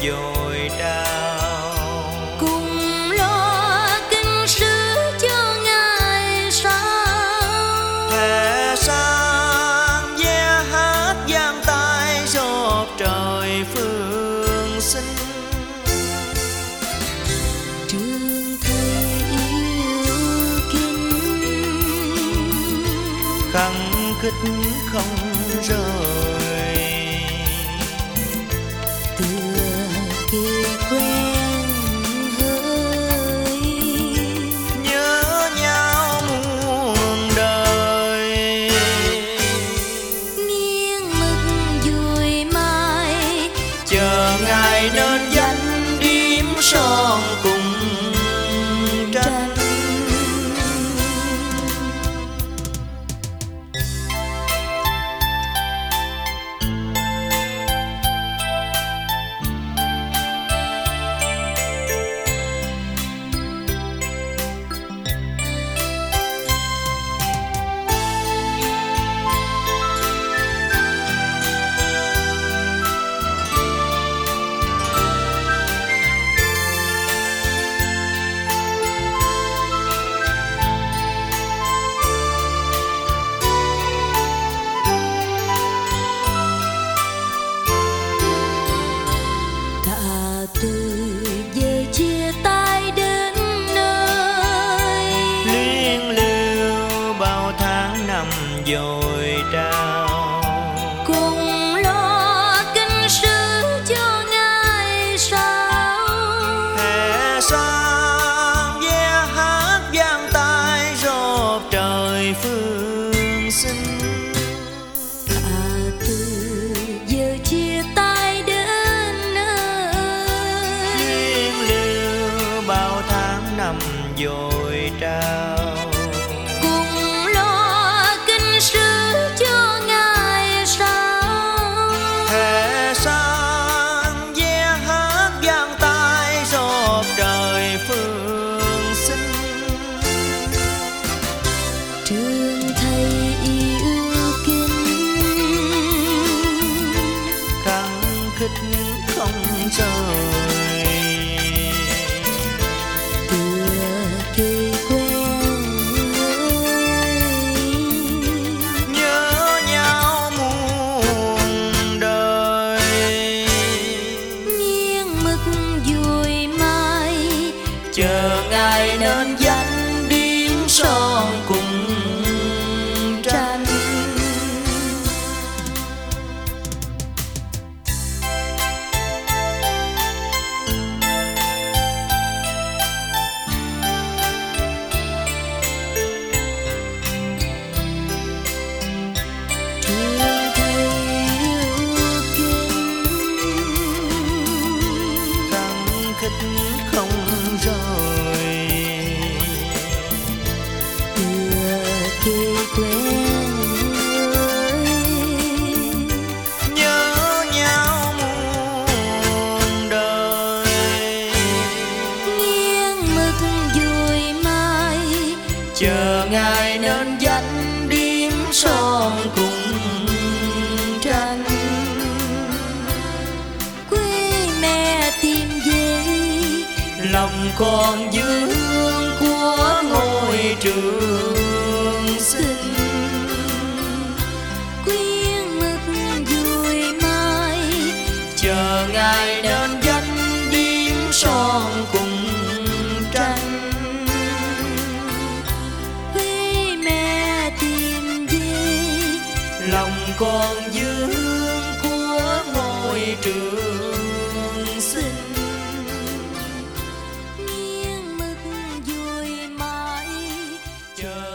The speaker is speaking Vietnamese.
dồi trao, cùng lo kinh sư cho ngày sau. hè sang ve hát vang tay giọt trời phương sinh. Trường thầy yêu kính, khăng khít không rời, tựa kia quen hơi, nhớ nhau muôn đời. nghiêng mực dùi mai, Chờ ngày nên danh điếm son cùng tranh. Về chia tay đến nơi, Liên lưu bao tháng năm dồi trao, cùng lo kinh sư cho ngày sau. hè sang ve hát vang tay rộp trời phương sinh. Từ giờ chia tay đến nơi, Liên lưu bao tháng năm dồi trao, cùng lo kinh sư cho ngày sau. hè sang ve hát vang tay rộp trời phương sinh. Trường thầy yêu kính, khăng khít không rời, tựa cây quen hơi, nhớ nhau muôn đời. nghiêng mực dùi mai, Chờ ngày nên danh điếm son cùng tranh. trường thầy yêu kính, Khăng khít không rời, tựa cây quen hơi, nhớ nhau muôn đời. nghiêng mực dùi mai, Chờ ngày nên danh điếm son cùng tranh. quê mẹ tìm về, Lòng còn dư hương của ngôi trường sinh. quyên mực dùi mai, Chờ ngày nên danh điếm son cùng tranh. quê mẹ tìm về, Lòng còn dư hương của ngôi trường sinh. nghiêng mực dùi mai, Chờ